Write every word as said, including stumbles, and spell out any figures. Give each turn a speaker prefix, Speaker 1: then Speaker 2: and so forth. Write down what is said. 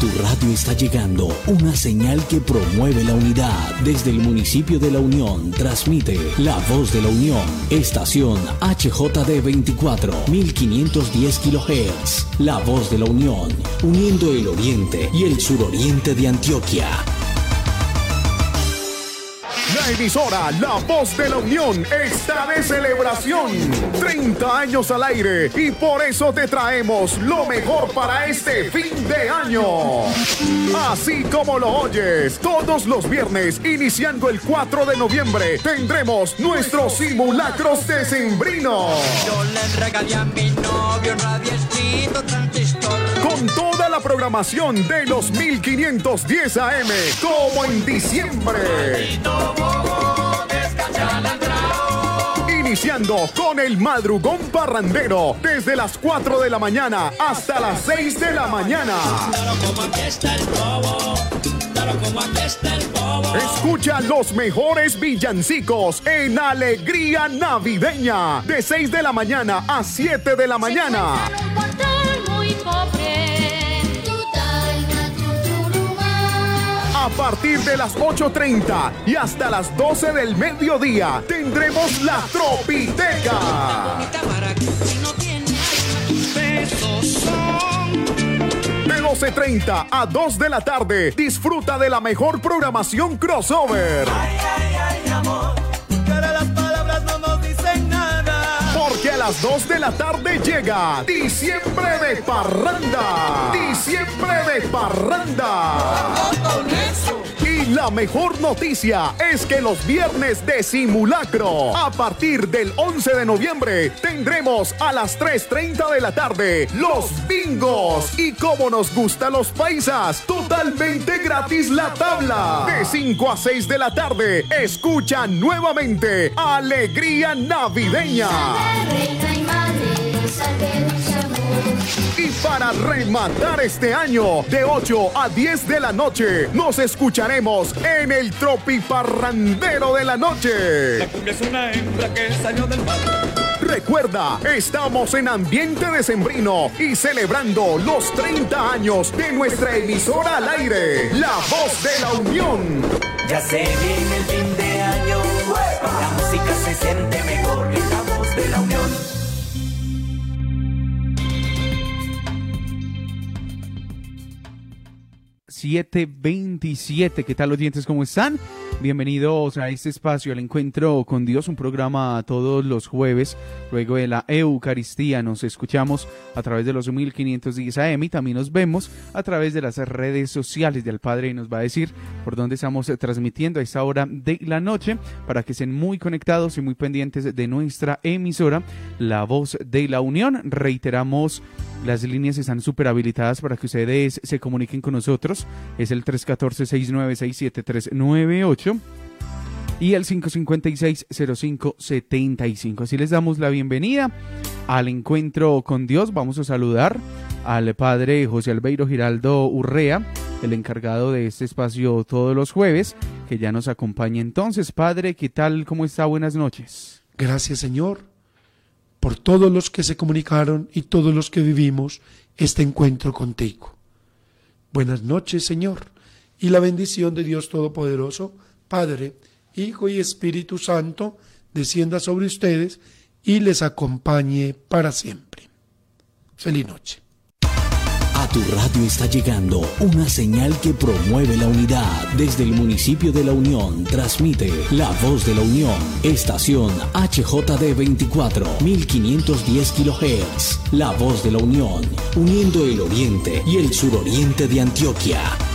Speaker 1: tu radio está llegando una señal que promueve la unidad. Desde el municipio de La Unión transmite La Voz de la Unión. Estación H J D veinticuatro, mil quinientos diez kilohertz. La Voz de la Unión, uniendo el oriente y el suroriente de Antioquia.
Speaker 2: La emisora La Voz de la Unión está de celebración. treinta años al aire y por eso te traemos lo mejor para este fin de año. Así como lo oyes, todos los viernes, iniciando el cuatro de noviembre, tendremos nuestros simulacros decembrinos.
Speaker 3: Yo le regalé a mi novio un radiecito transistor.
Speaker 2: Con toda la programación de los mil quinientos diez A M, como en diciembre. Iniciando con el madrugón parrandero, desde las cuatro de la mañana hasta las seis de la mañana. Escucha los mejores villancicos en Alegría Navideña, de seis de la mañana a siete de la mañana. A partir de las ocho treinta y hasta las doce del mediodía tendremos la Tropiteca. De doce treinta a dos de la tarde disfruta de la mejor programación crossover.
Speaker 4: Ay, ay, ay, amor, que ahora las palabras no nos dicen nada.
Speaker 2: Porque a las dos de la tarde llega Diciembre de Parranda. Diciembre de Parranda. Y la mejor noticia es que los viernes de simulacro, a partir del once de noviembre, tendremos a las tres treinta de la tarde los bingos. Y como nos gustan los paisas, totalmente gratis la tabla. De cinco a seis de la tarde, escucha nuevamente Alegría Navideña. Y para rematar este año, de ocho a diez de la noche, nos escucharemos en el Tropiparrandero de la noche.
Speaker 4: La cumbia es una hembra que salió del mar.
Speaker 2: Recuerda, estamos en ambiente decembrino y celebrando los treinta años de nuestra emisora al aire, La Voz de la Unión.
Speaker 4: Ya se viene el fin de año, la música se siente mejor en La Voz de la Unión.
Speaker 5: siete veintisiete. ¿Qué tal, oyentes? ¿Cómo están? Bienvenidos a este espacio, al Encuentro con Dios, un programa todos los jueves, luego de la Eucaristía. Nos escuchamos a través de los mil quinientos diez A M y también nos vemos a través de las redes sociales del Padre, y nos va a decir por dónde estamos transmitiendo a esta hora de la noche, para que estén muy conectados y muy pendientes de nuestra emisora, La Voz de la Unión. Reiteramos, las líneas están súper habilitadas para que ustedes se comuniquen con nosotros. Es el tres uno cuatro, seis nueve seis, siete tres nueve ocho y el cinco cinco seis, cero cinco siete cinco. Así les damos la bienvenida al Encuentro con Dios. Vamos a saludar al Padre José Albeiro Giraldo Urrea, el encargado de este espacio todos los jueves, que ya nos acompaña. Entonces, Padre, ¿qué tal? ¿Cómo está? Buenas noches.
Speaker 6: Gracias, Señor, por todos los que se comunicaron y todos los que vivimos este encuentro contigo. Buenas noches, Señor, y la bendición de Dios Todopoderoso, Padre, Hijo y Espíritu Santo, descienda sobre ustedes y les acompañe para siempre. Feliz noche.
Speaker 1: A tu radio está llegando una señal que promueve la unidad. Desde el municipio de La Unión transmite La Voz de la Unión. Estación H J D veinticuatro, mil quinientos diez kilohertz. La Voz de la Unión, uniendo el oriente y el suroriente de Antioquia.